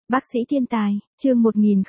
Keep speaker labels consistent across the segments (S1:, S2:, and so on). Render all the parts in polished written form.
S1: Bác sĩ thiên tài, chương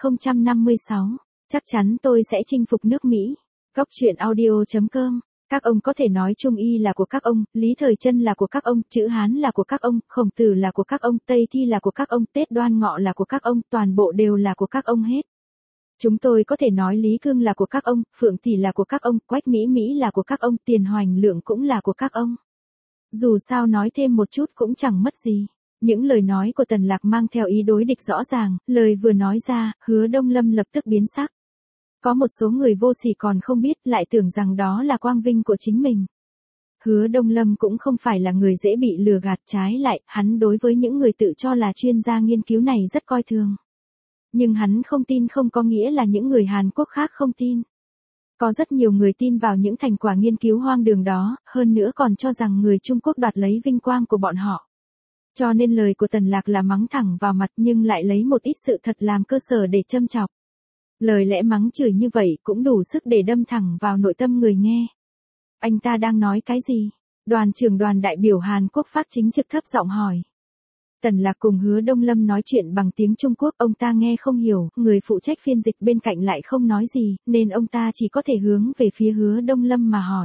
S1: 1056. Chắc chắn tôi sẽ chinh phục nước Mỹ. Góc truyện audio.com. Các ông có thể nói Trung Y là của các ông, Lý Thời Trân là của các ông, Chữ Hán là của các ông, Khổng Tử là của các ông, Tây Thi là của các ông, Tết Đoan Ngọ là của các ông, toàn bộ đều là của các ông hết. Chúng tôi có thể nói Lý Cương là của các ông, Phượng Tỷ là của các ông, Quách Mỹ Mỹ là của các ông, Tiền Hoành Lượng cũng là của các ông. Dù sao nói thêm một chút cũng chẳng mất gì. Những lời nói của Tần Lạc mang theo ý đối địch rõ ràng, lời vừa nói ra, Hứa Đông Lâm lập tức biến sắc. Có một số người vô sỉ còn không biết, lại tưởng rằng đó là quang vinh của chính mình. Hứa Đông Lâm cũng không phải là người dễ bị lừa gạt, trái lại, hắn đối với những người tự cho là chuyên gia nghiên cứu này rất coi thường. Nhưng hắn không tin không có nghĩa là những người Hàn Quốc khác không tin. Có rất nhiều người tin vào những thành quả nghiên cứu hoang đường đó, hơn nữa còn cho rằng người Trung Quốc đoạt lấy vinh quang của bọn họ. Cho nên lời của Tần Lạc là mắng thẳng vào mặt nhưng lại lấy một ít sự thật làm cơ sở để châm chọc. Lời lẽ mắng chửi như vậy cũng đủ sức để đâm thẳng vào nội tâm người nghe. Anh ta đang nói cái gì? Đoàn trưởng đoàn đại biểu Hàn Quốc Phác Chính Trực thấp giọng hỏi. Tần Lạc cùng Hứa Đông Lâm nói chuyện bằng tiếng Trung Quốc, ông ta nghe không hiểu, người phụ trách phiên dịch bên cạnh lại không nói gì, nên ông ta chỉ có thể hướng về phía Hứa Đông Lâm mà hỏi.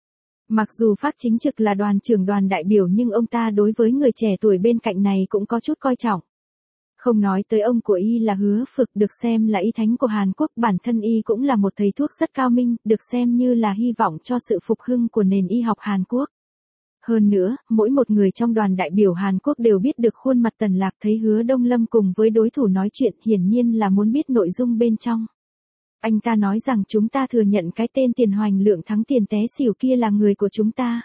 S1: Mặc dù Phác Chính Trực là đoàn trưởng đoàn đại biểu nhưng ông ta đối với người trẻ tuổi bên cạnh này cũng có chút coi trọng. Không nói tới ông của y là Hứa Phực, được xem là y thánh của Hàn Quốc, bản thân y cũng là một thầy thuốc rất cao minh, được xem như là hy vọng cho sự phục hưng của nền y học Hàn Quốc. Hơn nữa, mỗi một người trong đoàn đại biểu Hàn Quốc đều biết được khuôn mặt Tần Lạc, thấy Hứa Đông Lâm cùng với đối thủ nói chuyện, hiển nhiên là muốn biết nội dung bên trong. Anh ta nói rằng chúng ta thừa nhận cái tên Tiền Hoành Lượng thắng tiền té xỉu kia là người của chúng ta.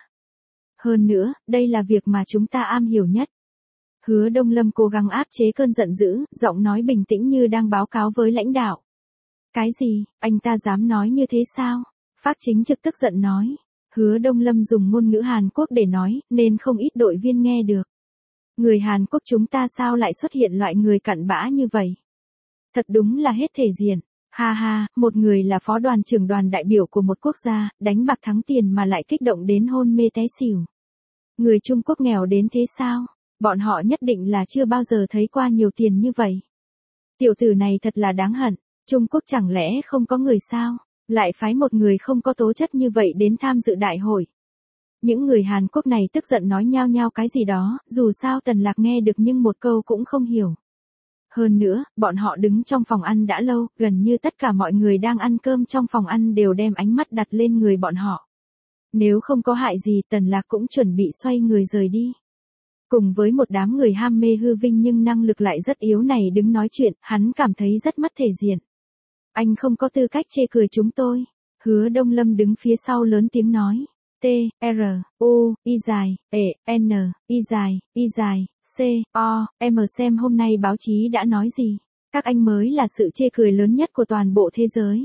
S1: Hơn nữa, đây là việc mà chúng ta am hiểu nhất. Hứa Đông Lâm cố gắng áp chế cơn giận dữ, giọng nói bình tĩnh như đang báo cáo với lãnh đạo. Cái gì, anh ta dám nói như thế sao? Phác Chính Trực tức giận nói. Hứa Đông Lâm dùng ngôn ngữ Hàn Quốc để nói, nên không ít đội viên nghe được. Người Hàn Quốc chúng ta sao lại xuất hiện loại người cặn bã như vậy? Thật đúng là hết thể diện. Ha ha, một người là phó đoàn trưởng đoàn đại biểu của một quốc gia, đánh bạc thắng tiền mà lại kích động đến hôn mê té xỉu. Người Trung Quốc nghèo đến thế sao? Bọn họ nhất định là chưa bao giờ thấy qua nhiều tiền như vậy. Tiểu tử này thật là đáng hận, Trung Quốc chẳng lẽ không có người sao? Lại phái một người không có tố chất như vậy đến tham dự đại hội. Những người Hàn Quốc này tức giận nói nhao nhao cái gì đó, dù sao Tần Lạc nghe được nhưng một câu cũng không hiểu. Hơn nữa, bọn họ đứng trong phòng ăn đã lâu, gần như tất cả mọi người đang ăn cơm trong phòng ăn đều đem ánh mắt đặt lên người bọn họ. Nếu không có hại gì, Tần Lạc cũng chuẩn bị xoay người rời đi. Cùng với một đám người ham mê hư vinh nhưng năng lực lại rất yếu này đứng nói chuyện, hắn cảm thấy rất mất thể diện. Anh không có tư cách chê cười chúng tôi. Hứa Đông Lâm đứng phía sau lớn tiếng nói. T, R, U, Y dài, E, N, Y dài, Y dài, C, O, M xem hôm nay báo chí đã nói gì. Các anh mới là sự chê cười lớn nhất của toàn bộ thế giới.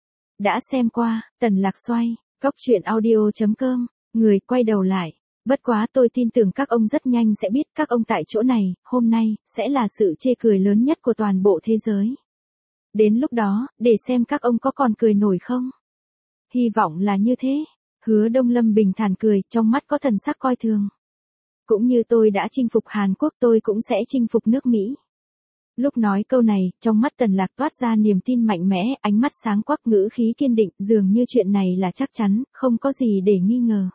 S1: Đã xem qua, Tần Lạc xoay, góc truyện audio.com, người quay đầu lại. Bất quá tôi tin tưởng các ông rất nhanh sẽ biết các ông tại chỗ này, hôm nay, sẽ là sự chê cười lớn nhất của toàn bộ thế giới. Đến lúc đó, để xem các ông có còn cười nổi không? Hy vọng là như thế. Hứa Đông Lâm bình thản cười, trong mắt có thần sắc coi thường. Cũng như tôi đã chinh phục Hàn Quốc, tôi cũng sẽ chinh phục nước Mỹ. Lúc nói câu này, trong mắt Tần Lạc toát ra niềm tin mạnh mẽ, ánh mắt sáng quắc, ngữ khí kiên định, dường như chuyện này là chắc chắn, không có gì để nghi ngờ.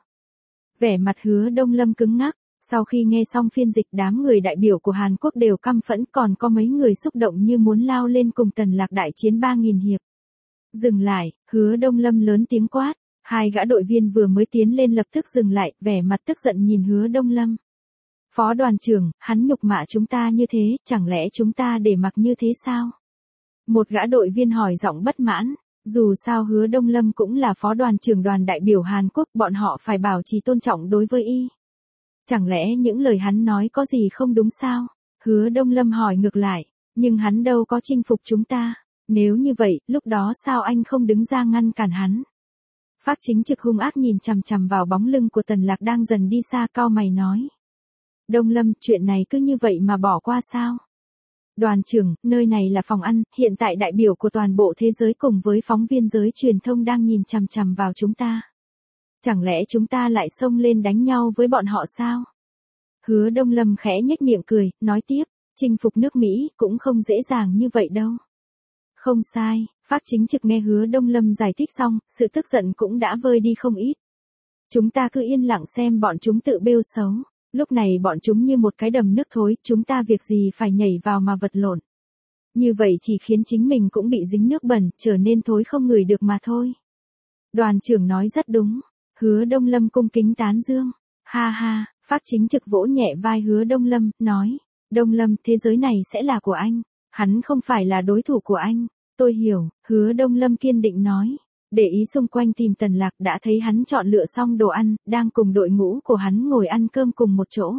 S1: Vẻ mặt Hứa Đông Lâm cứng ngắc, sau khi nghe xong phiên dịch đám người đại biểu của Hàn Quốc đều căm phẫn, còn có mấy người xúc động như muốn lao lên cùng Tần Lạc đại chiến 3.000 hiệp. Dừng lại, Hứa Đông Lâm lớn tiếng quát, hai gã đội viên vừa mới tiến lên lập tức dừng lại, vẻ mặt tức giận nhìn Hứa Đông Lâm. Phó đoàn trưởng, hắn nhục mạ chúng ta như thế, chẳng lẽ chúng ta để mặc như thế sao? Một gã đội viên hỏi giọng bất mãn. Dù sao Hứa Đông Lâm cũng là phó đoàn trưởng đoàn đại biểu Hàn Quốc, bọn họ phải bảo trì tôn trọng đối với y. Chẳng lẽ những lời hắn nói có gì không đúng sao? Hứa Đông Lâm hỏi ngược lại, nhưng hắn đâu có chinh phục chúng ta. Nếu như vậy, lúc đó sao anh không đứng ra ngăn cản hắn? Phác Chính Trực hung ác nhìn chằm chằm vào bóng lưng của Tần Lạc đang dần đi xa, cau mày nói. Đông Lâm, chuyện này cứ như vậy mà bỏ qua sao? Đoàn trưởng, nơi này là phòng ăn, hiện tại đại biểu của toàn bộ thế giới cùng với phóng viên giới truyền thông đang nhìn chằm chằm vào chúng ta. Chẳng lẽ chúng ta lại xông lên đánh nhau với bọn họ sao? Hứa Đông Lâm khẽ nhếch miệng cười, nói tiếp, Chinh phục nước Mỹ cũng không dễ dàng như vậy đâu. Không sai, Phác Chính Trực nghe Hứa Đông Lâm giải thích xong, sự tức giận cũng đã vơi đi không ít. Chúng ta cứ yên lặng xem bọn chúng tự bêu xấu. Lúc này bọn chúng như một cái đầm nước thối, chúng ta việc gì phải nhảy vào mà vật lộn. Như vậy chỉ khiến chính mình cũng bị dính nước bẩn, trở nên thối không ngửi được mà thôi. Đoàn trưởng nói rất đúng. Hứa Đông Lâm cung kính tán dương. Ha ha, Phác Chính Trực vỗ nhẹ vai Hứa Đông Lâm, nói. Đông Lâm, thế giới này sẽ là của anh. Hắn không phải là đối thủ của anh. Tôi hiểu, Hứa Đông Lâm kiên định nói. Để ý xung quanh tìm Tần Lạc đã thấy hắn chọn lựa xong đồ ăn, đang cùng đội ngũ của hắn ngồi ăn cơm cùng một chỗ.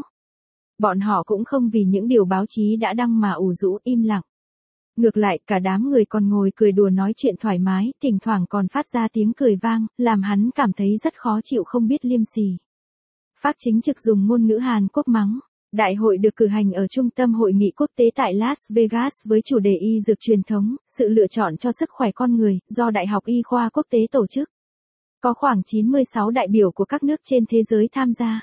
S1: Bọn họ cũng không vì những điều báo chí đã đăng mà ủ rũ im lặng. Ngược lại cả đám người còn ngồi cười đùa nói chuyện thoải mái, thỉnh thoảng còn phát ra tiếng cười vang, làm hắn cảm thấy rất khó chịu không biết liêm sỉ. Phác Chính Trực dùng ngôn ngữ Hàn Quốc mắng. Đại hội được cử hành ở Trung tâm Hội nghị Quốc tế tại Las Vegas với chủ đề Y dược truyền thống, sự lựa chọn cho sức khỏe con người, do Đại học Y khoa Quốc tế tổ chức. Có khoảng 96 đại biểu của các nước trên thế giới tham gia.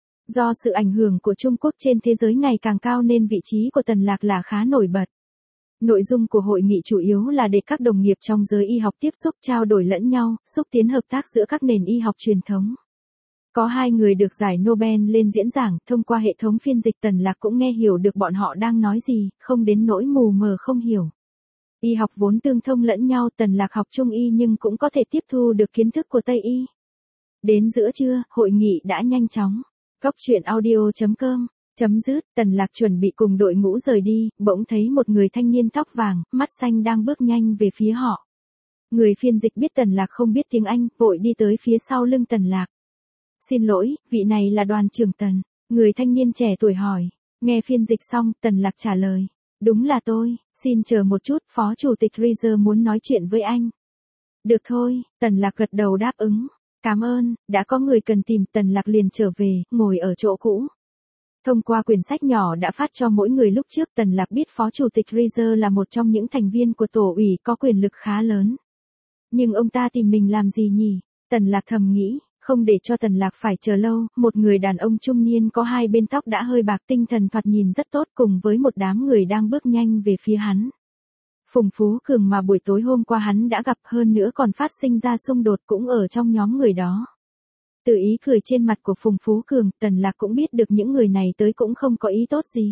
S1: Do sự ảnh hưởng của Trung Quốc trên thế giới ngày càng cao nên vị trí của Tần Lạc là khá nổi bật. Nội dung của hội nghị chủ yếu là để các đồng nghiệp trong giới y học tiếp xúc trao đổi lẫn nhau, xúc tiến hợp tác giữa các nền y học truyền thống. Có 2 người được giải Nobel lên diễn giảng, thông qua hệ thống phiên dịch Tần Lạc cũng nghe hiểu được bọn họ đang nói gì, không đến nỗi mù mờ không hiểu. Y học vốn tương thông lẫn nhau, Tần Lạc học Trung y nhưng cũng có thể tiếp thu được kiến thức của Tây y. Đến giữa trưa, hội nghị đã nhanh chóng. Góc truyện audio.com chấm dứt, Tần Lạc chuẩn bị cùng đội ngũ rời đi, bỗng thấy một người thanh niên tóc vàng, mắt xanh đang bước nhanh về phía họ. Người phiên dịch biết Tần Lạc không biết tiếng Anh, vội đi tới phía sau lưng Tần Lạc. Xin lỗi, vị này là đoàn trưởng Tần. Người thanh niên trẻ tuổi hỏi. Nghe phiên dịch xong, Tần Lạc trả lời. Đúng là tôi, xin chờ một chút, Phó Chủ tịch Rizer muốn nói chuyện với anh. Được thôi, Tần Lạc gật đầu đáp ứng. Cảm ơn, đã có người cần tìm, Tần Lạc liền trở về, ngồi ở chỗ cũ. Thông qua quyển sách nhỏ đã phát cho mỗi người lúc trước, Tần Lạc biết Phó Chủ tịch Rizer là một trong những thành viên của tổ ủy có quyền lực khá lớn. Nhưng ông ta tìm mình làm gì nhỉ? Tần Lạc thầm nghĩ. Không để cho Tần Lạc phải chờ lâu, một người đàn ông trung niên có 2 bên tóc đã hơi bạc, tinh thần thoạt nhìn rất tốt, cùng với một đám người đang bước nhanh về phía hắn. Phùng Phú Cường mà buổi tối hôm qua hắn đã gặp, hơn nữa còn phát sinh ra xung đột cũng ở trong nhóm người đó. Từ ý cười trên mặt của Phùng Phú Cường, Tần Lạc cũng biết được những người này tới cũng không có ý tốt gì.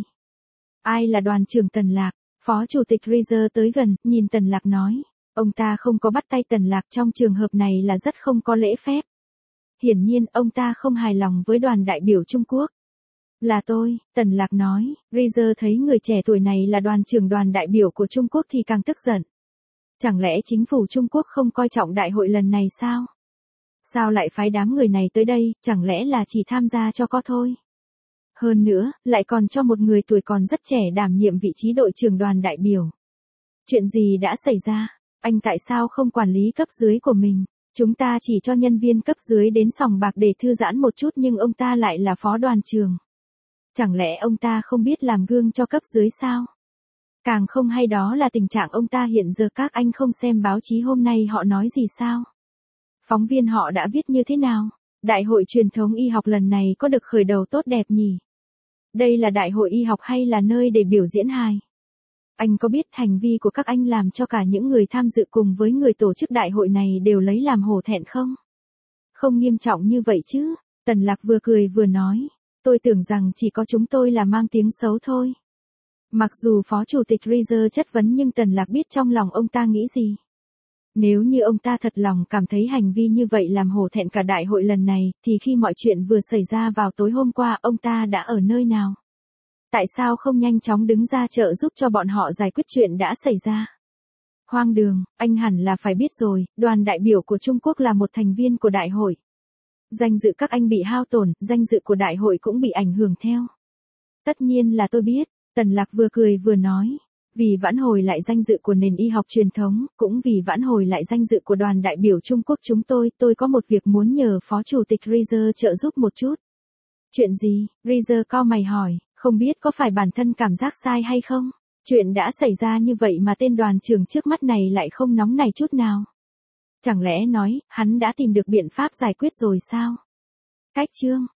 S1: Ai là đoàn trưởng Tần Lạc? Phó Chủ tịch Rizer tới gần, nhìn Tần Lạc nói. Ông ta không có bắt tay Tần Lạc, trong trường hợp này là rất không có lễ phép. Hiển nhiên, ông ta không hài lòng với đoàn đại biểu Trung Quốc. Là tôi, Tần Lạc nói. Rizer thấy người trẻ tuổi này là đoàn trưởng đoàn đại biểu của Trung Quốc thì càng tức giận. Chẳng lẽ chính phủ Trung Quốc không coi trọng đại hội lần này sao? Sao lại phái đám người này tới đây, chẳng lẽ là chỉ tham gia cho có thôi? Hơn nữa, lại còn cho một người tuổi còn rất trẻ đảm nhiệm vị trí đội trưởng đoàn đại biểu. Chuyện gì đã xảy ra? Anh tại sao không quản lý cấp dưới của mình? Chúng ta chỉ cho nhân viên cấp dưới đến sòng bạc để thư giãn một chút nhưng ông ta lại là phó đoàn trưởng. Chẳng lẽ ông ta không biết làm gương cho cấp dưới sao? Càng không hay đó là tình trạng ông ta hiện giờ, các anh không xem báo chí hôm nay họ nói gì sao? Phóng viên họ đã viết như thế nào? Đại hội truyền thống y học lần này có được khởi đầu tốt đẹp nhỉ? Đây là đại hội y học hay là nơi để biểu diễn hài? Anh có biết hành vi của các anh làm cho cả những người tham dự cùng với người tổ chức đại hội này đều lấy làm hổ thẹn không? Không nghiêm trọng như vậy chứ? Tần Lạc vừa cười vừa nói. Tôi tưởng rằng chỉ có chúng tôi là mang tiếng xấu thôi. Mặc dù Phó Chủ tịch Rizer chất vấn nhưng Tần Lạc biết trong lòng ông ta nghĩ gì. Nếu như ông ta thật lòng cảm thấy hành vi như vậy làm hổ thẹn cả đại hội lần này, thì khi mọi chuyện vừa xảy ra vào tối hôm qua ông ta đã ở nơi nào? Tại sao không nhanh chóng đứng ra trợ giúp cho bọn họ giải quyết chuyện đã xảy ra? Hoang đường, anh hẳn là phải biết rồi, đoàn đại biểu của Trung Quốc là một thành viên của đại hội. Danh dự các anh bị hao tổn, danh dự của đại hội cũng bị ảnh hưởng theo. Tất nhiên là tôi biết, Tần Lạc vừa cười vừa nói. Vì vãn hồi lại danh dự của nền y học truyền thống, cũng vì vãn hồi lại danh dự của đoàn đại biểu Trung Quốc chúng tôi có một việc muốn nhờ Phó Chủ tịch Rizer trợ giúp một chút. Chuyện gì? Rizer cau mày hỏi, không biết có phải bản thân cảm giác sai hay không? Chuyện đã xảy ra như vậy mà tên đoàn trưởng trước mắt này lại không nóng nảy chút nào. Chẳng lẽ nói, hắn đã tìm được biện pháp giải quyết rồi sao? Cách chương